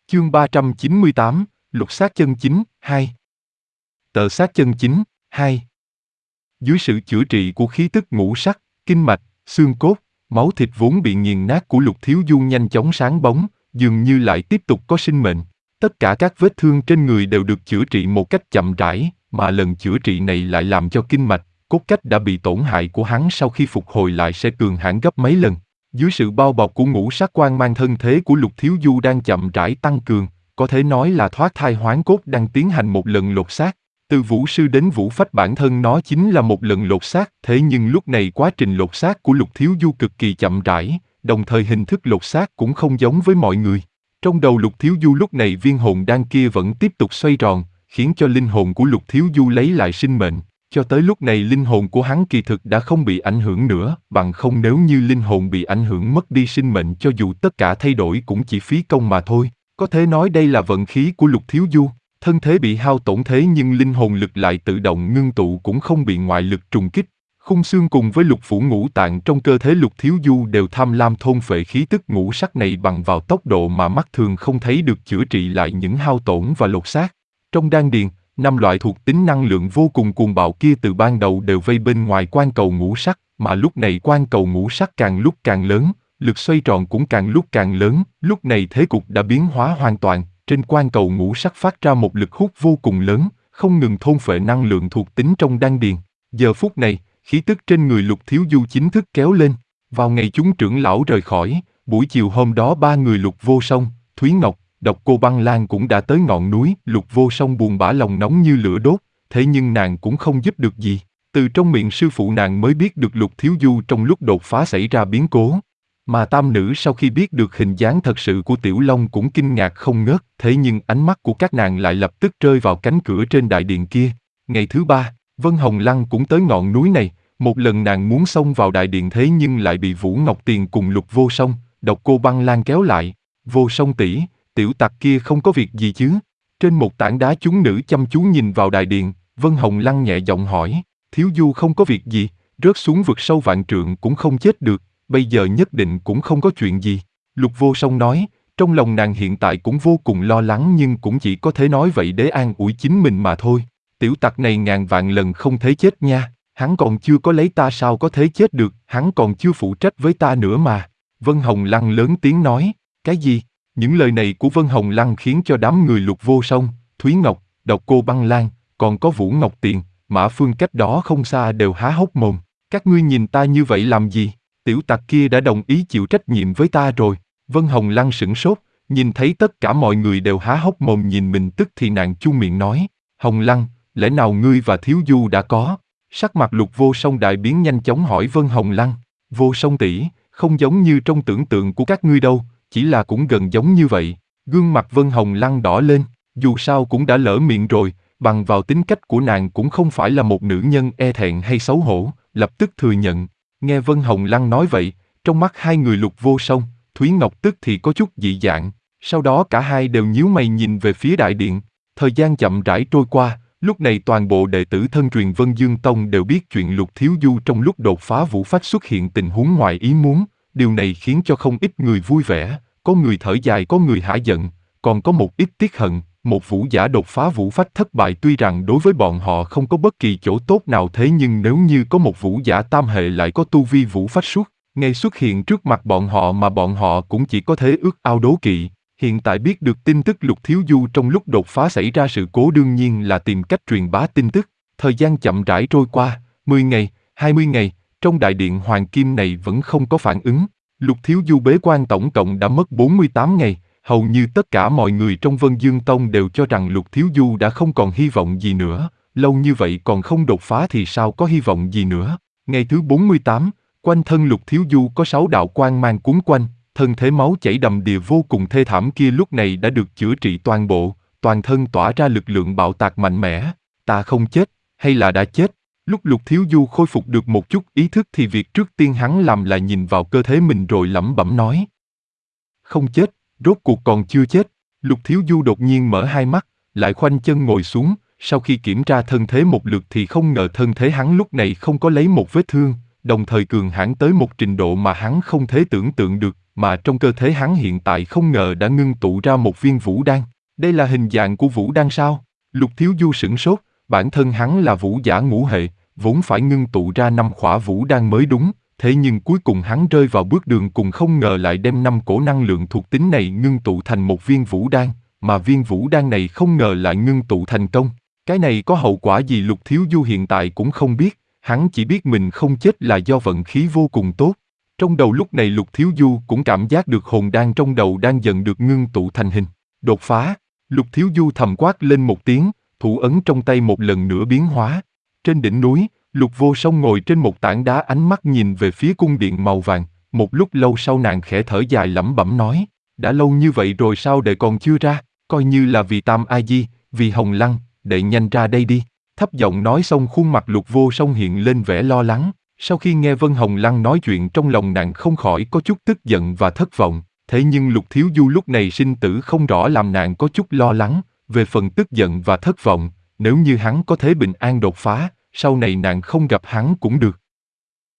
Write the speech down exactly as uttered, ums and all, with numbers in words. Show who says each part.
Speaker 1: Chương ba trăm chín mươi tám, Lột xác chân chính, hai. Tợ xác chân chính, hai. Dưới sự chữa trị của khí tức ngũ sắc, kinh mạch, xương cốt, máu thịt vốn bị nghiền nát của Lục Thiếu Du nhanh chóng sáng bóng, dường như lại tiếp tục có sinh mệnh. Tất cả các vết thương trên người đều được chữa trị một cách chậm rãi, mà lần chữa trị này lại làm cho kinh mạch, cốt cách đã bị tổn hại của hắn sau khi phục hồi lại sẽ cường hãn gấp mấy lần. Dưới sự bao bọc của ngũ sắc quang mang, thân thế của Lục Thiếu Du đang chậm rãi tăng cường, có thể nói là thoát thai hoán cốt đang tiến hành một lần lột xác. Từ vũ sư đến vũ phách bản thân nó chính là một lần lột xác, thế nhưng lúc này quá trình lột xác của Lục Thiếu Du cực kỳ chậm rãi, đồng thời hình thức lột xác cũng không giống với mọi người. Trong đầu Lục Thiếu Du lúc này viên hồn đan kia vẫn tiếp tục xoay tròn, khiến cho linh hồn của Lục Thiếu Du lấy lại sinh mệnh. Cho tới lúc này linh hồn của hắn kỳ thực đã không bị ảnh hưởng nữa, bằng không nếu như linh hồn bị ảnh hưởng mất đi sinh mệnh cho dù tất cả thay đổi cũng chỉ phí công mà thôi. Có thể nói đây là vận khí của Lục Thiếu Du, thân thế bị hao tổn thế nhưng linh hồn lực lại tự động ngưng tụ cũng không bị ngoại lực trùng kích. Khung xương cùng với lục phủ ngũ tạng trong cơ thể Lục Thiếu Du đều tham lam thôn phệ khí tức ngũ sắc này bằng vào tốc độ mà mắt thường không thấy được, chữa trị lại những hao tổn và lột xác. Trong đan điền, năm loại thuộc tính năng lượng vô cùng cuồng bạo kia từ ban đầu đều vây bên ngoài quan cầu ngũ sắc, mà lúc này quan cầu ngũ sắc càng lúc càng lớn, lực xoay tròn cũng càng lúc càng lớn, lúc này thế cục đã biến hóa hoàn toàn, trên quan cầu ngũ sắc phát ra một lực hút vô cùng lớn, không ngừng thôn phệ năng lượng thuộc tính trong đan điền. Giờ phút này, khí tức trên người Lục Thiếu Du chính thức kéo lên. Vào ngày chúng trưởng lão rời khỏi, buổi chiều hôm đó ba người Lục Vô Song, Thúy Ngọc, Độc Cô Băng Lan cũng đã tới ngọn núi. Lục Vô Song buồn bã lòng nóng như lửa đốt, thế nhưng nàng cũng không giúp được gì. Từ trong miệng sư phụ nàng mới biết được Lục Thiếu Du trong lúc đột phá xảy ra biến cố. Mà tam nữ sau khi biết được hình dáng thật sự của Tiểu Long cũng kinh ngạc không ngớt, thế nhưng ánh mắt của các nàng lại lập tức rơi vào cánh cửa trên đại điện kia. Ngày thứ ba, Vân Hồng Lăng cũng tới ngọn núi này, một lần nàng muốn xông vào đại điện thế nhưng lại bị Vũ Ngọc Tiền cùng Lục Vô Song, Độc Cô Băng Lan kéo lại. Vô Song tỷ, tiểu tặc kia không có việc gì chứ? Trên một tảng đá chúng nữ chăm chú nhìn vào đại điện, Vân Hồng Lăng nhẹ giọng hỏi. Thiếu Du không có việc gì, rớt xuống vực sâu vạn trượng cũng không chết được, bây giờ nhất định cũng không có chuyện gì. Lục Vô Song nói, trong lòng nàng hiện tại cũng vô cùng lo lắng nhưng cũng chỉ có thể nói vậy để an ủi chính mình mà thôi. Tiểu tặc này ngàn vạn lần không thể chết nha, hắn còn chưa có lấy ta sao có thể chết được, hắn còn chưa phụ trách với ta nữa mà. Vân Hồng Lăng lớn tiếng nói, cái gì? Những lời này của Vân Hồng Lăng khiến cho đám người Lục Vô Song, Thúy Ngọc, Độc Cô Băng Lan, còn có Vũ Ngọc Tiền, Mã Phương cách đó không xa đều há hốc mồm. Các ngươi nhìn ta như vậy làm gì? Tiểu tặc kia đã đồng ý chịu trách nhiệm với ta rồi. Vân Hồng Lăng sửng sốt, nhìn thấy tất cả mọi người đều há hốc mồm nhìn mình tức thì nàng chu miệng nói, Hồng Lăng, lẽ nào ngươi và Thiếu Du đã có? Sắc mặt Lục Vô Song đại biến nhanh chóng hỏi Vân Hồng Lăng, Vô Song tỷ, không giống như trong tưởng tượng của các ngươi đâu, chỉ là cũng gần giống như vậy. Gương mặt Vân Hồng Lăng đỏ lên, dù sao cũng đã lỡ miệng rồi, bằng vào tính cách của nàng cũng không phải là một nữ nhân e thẹn hay xấu hổ, lập tức thừa nhận. Nghe Vân Hồng Lăng nói vậy, trong mắt hai người Lục Vô Song, Thúy Ngọc tức thì có chút dị dạng, sau đó cả hai đều nhíu mày nhìn về phía đại điện. Thời gian chậm rãi trôi qua, lúc này toàn bộ đệ tử thân truyền Vân Dương Tông đều biết chuyện Lục Thiếu Du trong lúc đột phá vũ phách xuất hiện tình huống ngoài ý muốn, điều này khiến cho không ít người vui vẻ, có người thở dài có người hả giận, còn có một ít tiếc hận. Một vũ giả đột phá vũ phách thất bại tuy rằng đối với bọn họ không có bất kỳ chỗ tốt nào thế nhưng nếu như có một vũ giả tam hệ lại có tu vi vũ phách suốt, ngay xuất hiện trước mặt bọn họ mà bọn họ cũng chỉ có thể ước ao đố kỵ. Hiện tại biết được tin tức Lục Thiếu Du trong lúc đột phá xảy ra sự cố đương nhiên là tìm cách truyền bá tin tức. Thời gian chậm rãi trôi qua, mười ngày, hai mươi ngày, trong đại điện hoàng kim này vẫn không có phản ứng. Lục Thiếu Du bế quan tổng cộng đã mất bốn mươi tám ngày. Hầu như tất cả mọi người trong Vân Dương Tông đều cho rằng Lục Thiếu Du đã không còn hy vọng gì nữa, lâu như vậy còn không đột phá thì sao có hy vọng gì nữa. Ngày thứ bốn mươi tám, quanh thân Lục Thiếu Du có sáu đạo quang mang cuốn quanh, thân thể máu chảy đầm đìa vô cùng thê thảm kia lúc này đã được chữa trị toàn bộ, toàn thân tỏa ra lực lượng bạo tạc mạnh mẽ. Ta không chết, hay là đã chết? Lúc Lục Thiếu Du khôi phục được một chút ý thức thì việc trước tiên hắn làm là nhìn vào cơ thể mình rồi lẩm bẩm nói. Không chết. Rốt cuộc còn chưa chết. Lục Thiếu Du đột nhiên mở hai mắt, lại khoanh chân ngồi xuống, sau khi kiểm tra thân thế một lượt thì không ngờ thân thế hắn lúc này không có lấy một vết thương, đồng thời cường hãn tới một trình độ mà hắn không thể tưởng tượng được, mà trong cơ thể hắn hiện tại không ngờ đã ngưng tụ ra một viên vũ đan. Đây là hình dạng của vũ đan sao? Lục Thiếu Du sửng sốt, bản thân hắn là vũ giả ngũ hệ, vốn phải ngưng tụ ra năm khỏa vũ đan mới đúng, thế nhưng cuối cùng hắn rơi vào bước đường cùng không ngờ lại đem năm cổ năng lượng thuộc tính này ngưng tụ thành một viên vũ đan, mà viên vũ đan này không ngờ lại ngưng tụ thành công. Cái này có hậu quả gì Lục Thiếu Du hiện tại cũng không biết, hắn chỉ biết mình không chết là do vận khí vô cùng tốt. Trong đầu lúc này Lục Thiếu Du cũng cảm giác được hồn đan trong đầu đang dần được ngưng tụ thành hình. Đột phá, Lục Thiếu Du thầm quát lên một tiếng, thủ ấn trong tay một lần nữa biến hóa. Trên đỉnh núi, Lục Vô Song ngồi trên một tảng đá ánh mắt nhìn về phía cung điện màu vàng, một lúc lâu sau nàng khẽ thở dài lẩm bẩm nói, đã lâu như vậy rồi sao đệ còn chưa ra, coi như là vì Tam A Di, vì Hồng Lăng, đệ nhanh ra đây đi. Thấp giọng nói xong khuôn mặt Lục Vô Song hiện lên vẻ lo lắng, sau khi nghe Vân Hồng Lăng nói chuyện trong lòng nàng không khỏi có chút tức giận và thất vọng, thế nhưng Lục Thiếu Du lúc này sinh tử không rõ làm nàng có chút lo lắng, về phần tức giận và thất vọng, nếu như hắn có thể bình an đột phá, sau này nàng không gặp hắn cũng được.